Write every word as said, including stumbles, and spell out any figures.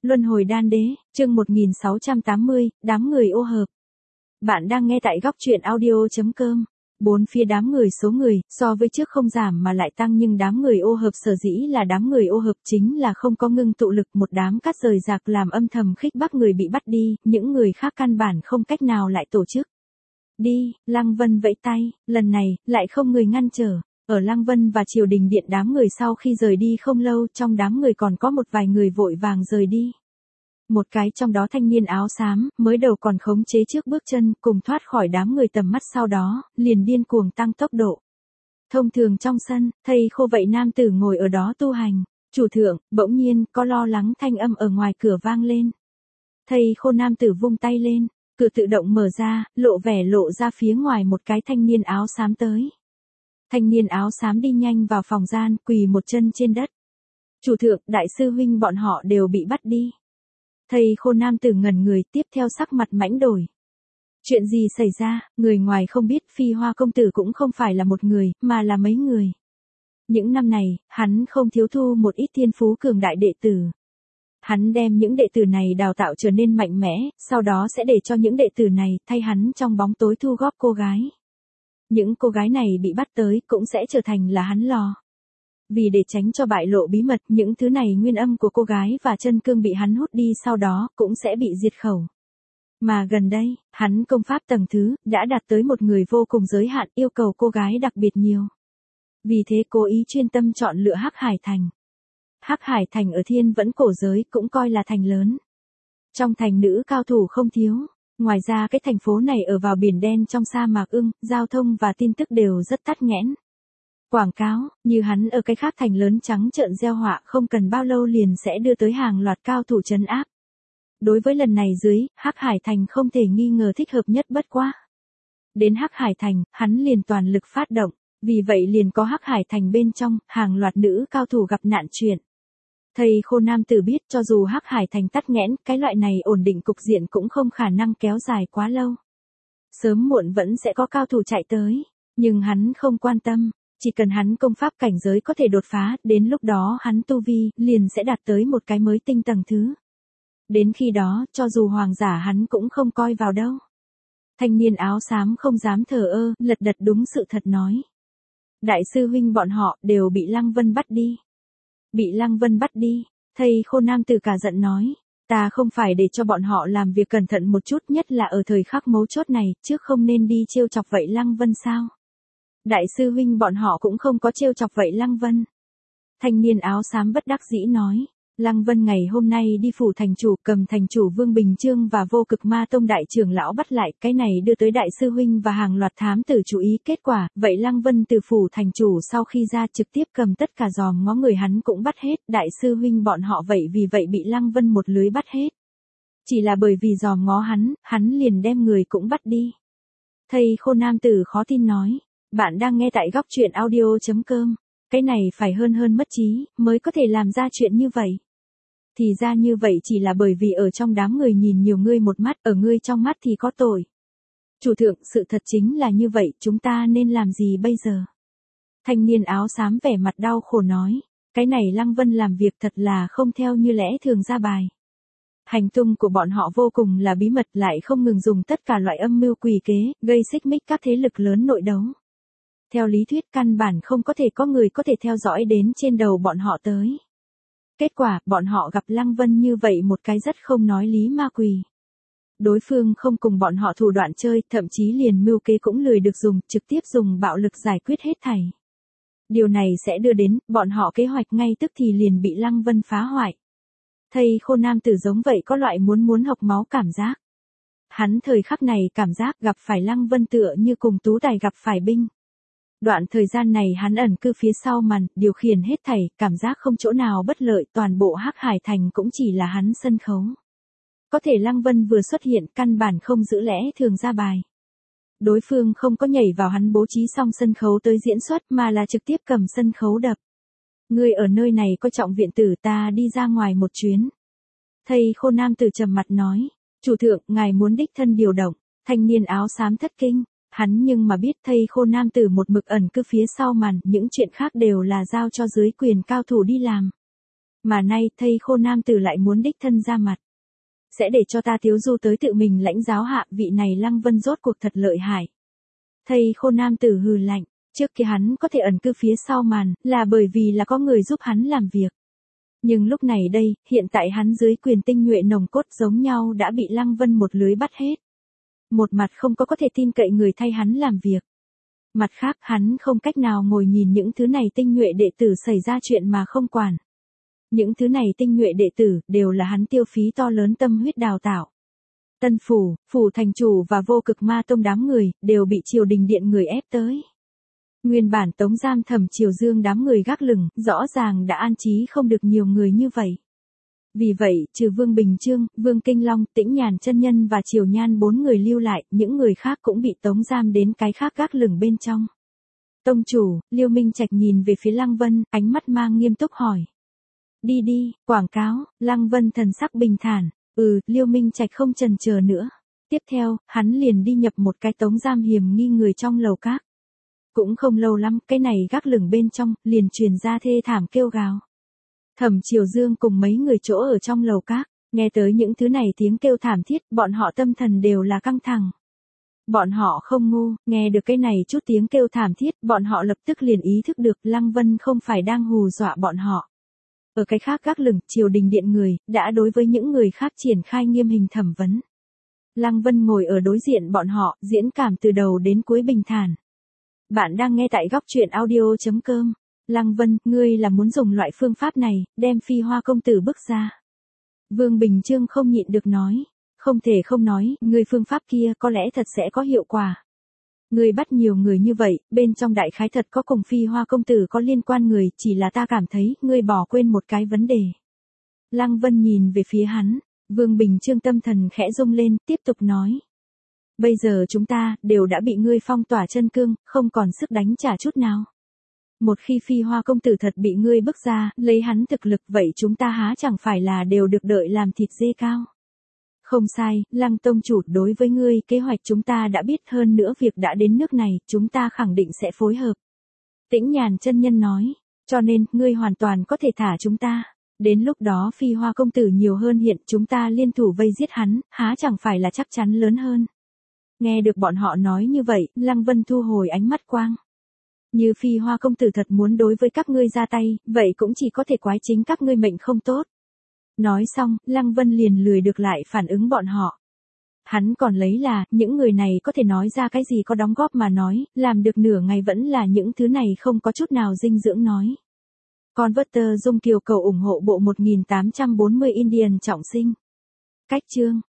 Luân hồi đan đế, chương một nghìn sáu trăm tám mươi, đám người ô hợp. Bạn đang nghe tại góc truyện audio.com. Bốn phía đám người số người, so với trước không giảm mà lại tăng, nhưng đám người ô hợp sở dĩ là đám người ô hợp chính là không có ngưng tụ lực, một đám cát rời rạc làm âm thầm khích bác người bị bắt đi, những người khác căn bản không cách nào lại tổ chức. Đi, Lăng Vân vẫy tay, lần này, lại không người ngăn trở. Ở Lăng Vân và triều đình điện đám người sau khi rời đi không lâu, trong đám người còn có một vài người vội vàng rời đi. Một cái trong đó thanh niên áo xám, mới đầu còn khống chế trước bước chân, cùng thoát khỏi đám người tầm mắt, sau đó, liền điên cuồng tăng tốc độ. Thông thường trong sân, thầy khô vậy nam tử ngồi ở đó tu hành. Chủ thượng, bỗng nhiên, có lo lắng thanh âm ở ngoài cửa vang lên. Thầy khô nam tử vung tay lên, cửa tự động mở ra, lộ vẻ lộ ra phía ngoài một cái thanh niên áo xám tới. Thanh niên áo xám đi nhanh vào phòng gian, quỳ một chân trên đất. Chủ thượng, đại sư huynh bọn họ đều bị bắt đi. Thầy khô nam tử ngẩn người, tiếp theo sắc mặt mãnh đổi. Chuyện gì xảy ra, người ngoài không biết, Phi Hoa công tử cũng không phải là một người, mà là mấy người. Những năm này, hắn không thiếu thu một ít thiên phú cường đại đệ tử. Hắn đem những đệ tử này đào tạo trở nên mạnh mẽ, sau đó sẽ để cho những đệ tử này thay hắn trong bóng tối thu góp cô gái. Những cô gái này bị bắt tới cũng sẽ trở thành là hắn lò. Vì để tránh cho bại lộ bí mật, những thứ này nguyên âm của cô gái và chân cương bị hắn hút đi, sau đó cũng sẽ bị diệt khẩu. Mà gần đây, hắn công pháp tầng thứ đã đạt tới một người vô cùng giới hạn, yêu cầu cô gái đặc biệt nhiều. Vì thế cố ý chuyên tâm chọn lựa Hắc Hải Thành. Hắc Hải Thành ở Thiên Vẫn cổ giới cũng coi là thành lớn. Trong thành nữ cao thủ không thiếu. Ngoài ra cái thành phố này ở vào biển đen trong sa mạc ưng, giao thông và tin tức đều rất tắc nghẽn. Quảng cáo, như hắn ở cái khác thành lớn trắng trợn gieo họa, không cần bao lâu liền sẽ đưa tới hàng loạt cao thủ trấn áp. Đối với lần này dưới, Hắc Hải Thành không thể nghi ngờ thích hợp nhất, bất quá. Đến Hắc Hải Thành, hắn liền toàn lực phát động, vì vậy liền có Hắc Hải Thành bên trong, hàng loạt nữ cao thủ gặp nạn chuyện. Thầy khô nam tử biết cho dù Hắc Hải Thành tắc nghẽn, cái loại này ổn định cục diện cũng không khả năng kéo dài quá lâu. Sớm muộn vẫn sẽ có cao thủ chạy tới, nhưng hắn không quan tâm, chỉ cần hắn công pháp cảnh giới có thể đột phá, đến lúc đó hắn tu vi liền sẽ đạt tới một cái mới tinh tầng thứ. Đến khi đó, cho dù hoàng giả hắn cũng không coi vào đâu. Thanh niên áo xám không dám thờ ơ, lật đật đúng sự thật nói. Đại sư huynh bọn họ đều bị Lăng Vân bắt đi. Bị Lăng Vân bắt đi, thầy khô nam tử cả giận nói, ta không phải để cho bọn họ làm việc cẩn thận một chút, nhất là ở thời khắc mấu chốt này, trước không nên đi trêu chọc vậy Lăng Vân sao? Đại sư huynh bọn họ cũng không có trêu chọc vậy Lăng Vân. Thanh niên áo xám bất đắc dĩ nói, Lăng Vân ngày hôm nay đi phủ thành chủ, cầm thành chủ Vương Bình Chương và Vô Cực Ma Tông đại trưởng lão bắt lại, cái này đưa tới đại sư huynh và hàng loạt thám tử chú ý, kết quả, vậy Lăng Vân từ phủ thành chủ sau khi ra trực tiếp cầm tất cả giòm ngó người hắn cũng bắt hết, đại sư huynh bọn họ vậy vì vậy bị Lăng Vân một lưới bắt hết. Chỉ là bởi vì giòm ngó hắn, hắn liền đem người cũng bắt đi. Thầy khô nam tử khó tin nói, bạn đang nghe tại góc truyện audio.com, cái này phải hơn hơn mất trí, mới có thể làm ra chuyện như vậy. Thì ra như vậy chỉ là bởi vì ở trong đám người nhìn nhiều ngươi một mắt, ở ngươi trong mắt thì có tội. Chủ thượng, sự thật chính là như vậy, chúng ta nên làm gì bây giờ? Thanh niên áo xám vẻ mặt đau khổ nói, cái này Lăng Vân làm việc thật là không theo như lẽ thường ra bài. Hành tung của bọn họ vô cùng là bí mật, lại không ngừng dùng tất cả loại âm mưu quỷ kế, gây xích mích các thế lực lớn nội đấu. Theo lý thuyết căn bản không có thể có người có thể theo dõi đến trên đầu bọn họ tới. Kết quả, bọn họ gặp Lăng Vân như vậy một cái rất không nói lý ma quỷ. Đối phương không cùng bọn họ thủ đoạn chơi, thậm chí liền mưu kế cũng lười được dùng, trực tiếp dùng bạo lực giải quyết hết thảy. Điều này sẽ đưa đến, bọn họ kế hoạch ngay tức thì liền bị Lăng Vân phá hoại. Thầy khô nam tử giống vậy có loại muốn muốn học máu cảm giác. Hắn thời khắc này cảm giác gặp phải Lăng Vân tựa như cùng tú tài gặp phải binh. Đoạn thời gian này hắn ẩn cư phía sau màn, điều khiển hết thảy, cảm giác không chỗ nào bất lợi, toàn bộ Hắc Hải Thành cũng chỉ là hắn sân khấu. Có thể Lăng Vân vừa xuất hiện, căn bản không giữ lẽ thường ra bài. Đối phương không có nhảy vào hắn bố trí xong sân khấu tới diễn xuất, mà là trực tiếp cầm sân khấu đập. Người ở nơi này coi trọng viện tử, ta đi ra ngoài một chuyến. Thầy khô nam tử trầm mặt nói, chủ thượng, ngài muốn đích thân điều động. Thanh niên áo xám thất kinh. Hắn nhưng mà biết thầy khô nam tử một mực ẩn cư phía sau màn, những chuyện khác đều là giao cho dưới quyền cao thủ đi làm. Mà nay, thây khô nam tử lại muốn đích thân ra mặt. Sẽ để cho ta Tiếu Du tới tự mình lãnh giáo hạ, vị này Lăng Vân rốt cuộc thật lợi hại. Thây khô nam tử hừ lạnh, trước kia hắn có thể ẩn cư phía sau màn, là bởi vì là có người giúp hắn làm việc. Nhưng lúc này đây, hiện tại hắn dưới quyền tinh nhuệ nồng cốt giống nhau đã bị Lăng Vân một lưới bắt hết. Một mặt không có có thể tin cậy người thay hắn làm việc. Mặt khác hắn không cách nào ngồi nhìn những thứ này tinh nhuệ đệ tử xảy ra chuyện mà không quản. Những thứ này tinh nhuệ đệ tử đều là hắn tiêu phí to lớn tâm huyết đào tạo. Tân phủ, phủ thành chủ và vô cực ma tông đám người đều bị triều đình điện người ép tới. Nguyên bản tống giam Thẩm Triều Dương đám người gác lửng, rõ ràng đã an trí không được nhiều người như vậy. Vì vậy, trừ Vương Bình Chương, Vương Kinh Long, Tĩnh Nhàn chân nhân và Triều Nhan bốn người lưu lại, những người khác cũng bị tống giam đến cái khác gác lửng bên trong. Tông chủ, Liêu Minh Trạch nhìn về phía Lăng Vân, ánh mắt mang nghiêm túc hỏi. Đi đi, quảng cáo. Lăng Vân thần sắc bình thản. Ừ, Liêu Minh Trạch không chần chờ nữa. Tiếp theo, hắn liền đi nhập một cái tống giam hiểm nghi người trong lầu các. Cũng không lâu lắm, cái này gác lửng bên trong, liền truyền ra thê thảm kêu gào. Thẩm Triều Dương cùng mấy người chỗ ở trong lầu các, nghe tới những thứ này tiếng kêu thảm thiết, bọn họ tâm thần đều là căng thẳng. Bọn họ không ngu, nghe được cái này chút tiếng kêu thảm thiết, bọn họ lập tức liền ý thức được Lăng Vân không phải đang hù dọa bọn họ. Ở cái khác gác lửng, triều đình điện người, đã đối với những người khác triển khai nghiêm hình thẩm vấn. Lăng Vân ngồi ở đối diện bọn họ, diễn cảm từ đầu đến cuối bình thản. Bạn đang nghe tại góc truyện audio chấm com. Lăng Vân, ngươi là muốn dùng loại phương pháp này, đem Phi Hoa công tử bức ra. Vương Bình Chương không nhịn được nói. Không thể không nói, ngươi phương pháp kia có lẽ thật sẽ có hiệu quả. Ngươi bắt nhiều người như vậy, bên trong đại khái thật có cùng Phi Hoa công tử có liên quan người, chỉ là ta cảm thấy, ngươi bỏ quên một cái vấn đề. Lăng Vân nhìn về phía hắn, Vương Bình Chương tâm thần khẽ rung lên, tiếp tục nói. Bây giờ chúng ta, đều đã bị ngươi phong tỏa chân cương, không còn sức đánh trả chút nào. Một khi Phi Hoa công tử thật bị ngươi bức ra, lấy hắn thực lực vậy chúng ta há chẳng phải là đều được đợi làm thịt dê cao. Không sai, Lăng tông chủ, đối với ngươi, kế hoạch chúng ta đã biết, hơn nữa việc đã đến nước này, chúng ta khẳng định sẽ phối hợp. Tĩnh Nhàn chân nhân nói, cho nên, ngươi hoàn toàn có thể thả chúng ta. Đến lúc đó Phi Hoa công tử nhiều hơn hiện, chúng ta liên thủ vây giết hắn, há chẳng phải là chắc chắn lớn hơn. Nghe được bọn họ nói như vậy, Lăng Vân thu hồi ánh mắt quang. Như Phi Hoa công tử thật muốn đối với các ngươi ra tay, vậy cũng chỉ có thể quái chính các ngươi mệnh không tốt. Nói xong, Lăng Vân liền lười được lại phản ứng bọn họ. Hắn còn lấy là, những người này có thể nói ra cái gì có đóng góp mà nói, làm được nửa ngày vẫn là những thứ này không có chút nào dinh dưỡng nói. Converter Dung Kiều cầu ủng hộ bộ một nghìn tám trăm bốn mươi Indian trọng sinh. Cách chương.